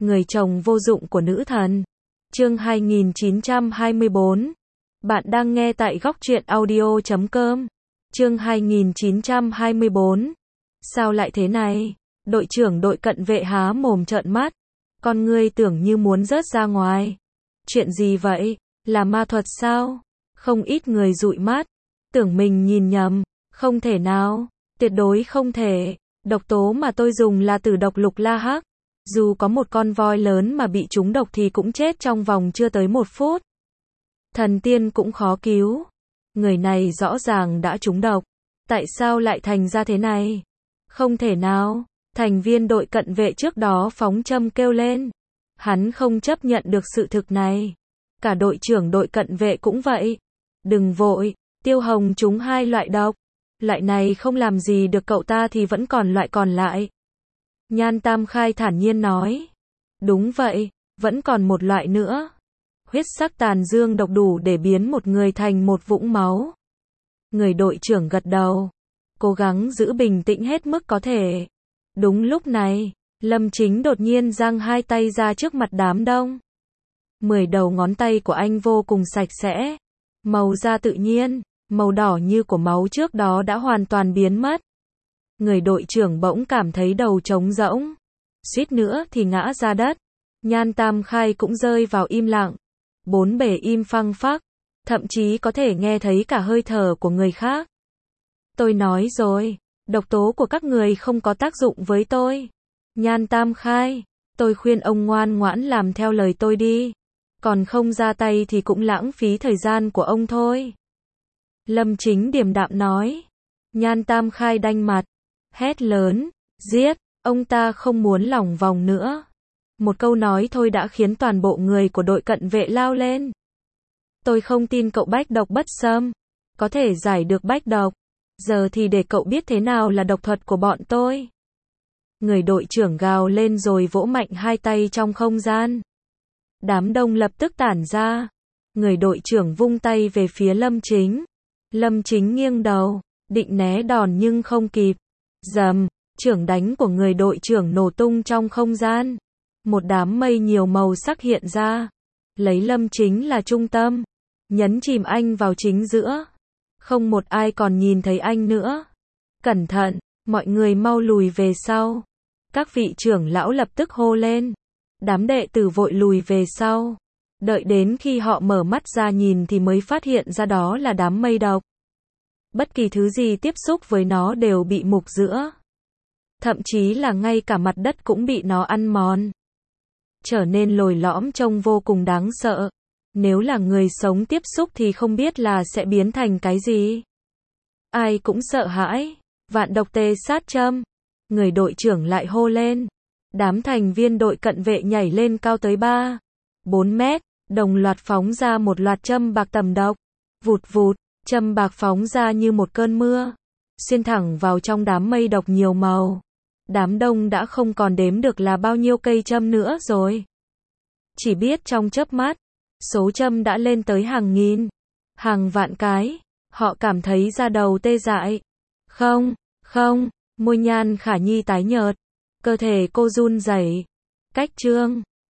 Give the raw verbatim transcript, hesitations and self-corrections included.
Người chồng vô dụng của nữ thần. Chương hai nghìn chín trăm hai mươi bốn. Bạn đang nghe tại góc truyện audio chấm com. Chương hai nghìn chín trăm hai mươi bốn. Sao lại thế này? Đội trưởng đội cận vệ há mồm trợn mắt. Con ngươi tưởng như muốn rớt ra ngoài. Chuyện gì vậy? Là ma thuật sao? Không ít người dụi mắt. Tưởng mình nhìn nhầm. Không thể nào. Tuyệt đối không thể. Độc tố mà tôi dùng là tử độc lục la hắc. Dù có một con voi lớn mà bị trúng độc thì cũng chết trong vòng chưa tới một phút. Thần tiên cũng khó cứu. Người này rõ ràng đã trúng độc. Tại sao lại thành ra thế này? Không thể nào. Thành viên đội cận vệ trước đó phóng châm kêu lên. Hắn không chấp nhận được sự thực này. Cả đội trưởng đội cận vệ cũng vậy. Đừng vội, Tiêu Hồng trúng hai loại độc. Loại này không làm gì được cậu ta thì vẫn còn loại còn lại. Nhan Tam Khai thản nhiên nói. Đúng vậy, vẫn còn một loại nữa. Huyết sắc tàn dương độc đủ để biến một người thành một vũng máu. Người đội trưởng gật đầu. Cố gắng giữ bình tĩnh hết mức có thể. Đúng lúc này, Lâm Chính đột nhiên giang hai tay ra trước mặt đám đông. Mười đầu ngón tay của anh vô cùng sạch sẽ. Màu da tự nhiên, màu đỏ như của máu trước đó đã hoàn toàn biến mất. Người đội trưởng bỗng cảm thấy đầu trống rỗng. Suýt nữa thì ngã ra đất. Nhan Tam Khai cũng rơi vào im lặng. Bốn bề im phăng phắc. Thậm chí có thể nghe thấy cả hơi thở của người khác. Tôi nói rồi, độc tố của các người không có tác dụng với tôi. Nhan Tam Khai, tôi khuyên ông ngoan ngoãn làm theo lời tôi đi. Còn không ra tay thì cũng lãng phí thời gian của ông thôi. Lâm Chính điềm đạm nói. Nhan Tam Khai đanh mặt. Hét lớn, giết, ông ta không muốn lỏng vòng nữa. Một câu nói thôi đã khiến toàn bộ người của đội cận vệ lao lên. Tôi không tin cậu bách độc bất xâm, có thể giải được bách độc. Giờ thì để cậu biết thế nào là độc thuật của bọn tôi. Người đội trưởng gào lên rồi vỗ mạnh hai tay trong không gian. Đám đông lập tức tản ra. Người đội trưởng vung tay về phía Lâm Chính. Lâm Chính nghiêng đầu, định né đòn nhưng không kịp. Rầm, chưởng đánh của người đội trưởng nổ tung trong không gian. Một đám mây nhiều màu sắc hiện ra. Lấy Lâm Chính là trung tâm. Nhấn chìm anh vào chính giữa. Không một ai còn nhìn thấy anh nữa. Cẩn thận, mọi người mau lùi về sau. Các vị trưởng lão lập tức hô lên. Đám đệ tử vội lùi về sau. Đợi đến khi họ mở mắt ra nhìn thì mới phát hiện ra đó là đám mây độc. Bất kỳ thứ gì tiếp xúc với nó đều bị mục giữa. Thậm chí là ngay cả mặt đất cũng bị nó ăn mòn. Trở nên lồi lõm trông vô cùng đáng sợ. Nếu là người sống tiếp xúc thì không biết là sẽ biến thành cái gì. Ai cũng sợ hãi. Vạn độc tê sát châm. Người đội trưởng lại hô lên. Đám thành viên đội cận vệ nhảy lên cao tới ba, bốn mét, đồng loạt phóng ra một loạt châm bạc tầm độc. Vụt vụt, châm bạc phóng ra như một cơn mưa, xuyên thẳng vào trong đám mây độc nhiều màu. Đám đông đã không còn đếm được là bao nhiêu cây châm nữa rồi. Chỉ biết trong chớp mắt, số châm đã lên tới hàng nghìn, hàng vạn cái. Họ cảm thấy da đầu tê dại. Không, không, môi Nhan Khả Nhi tái nhợt. Cơ thể cô run rẩy. Cách chương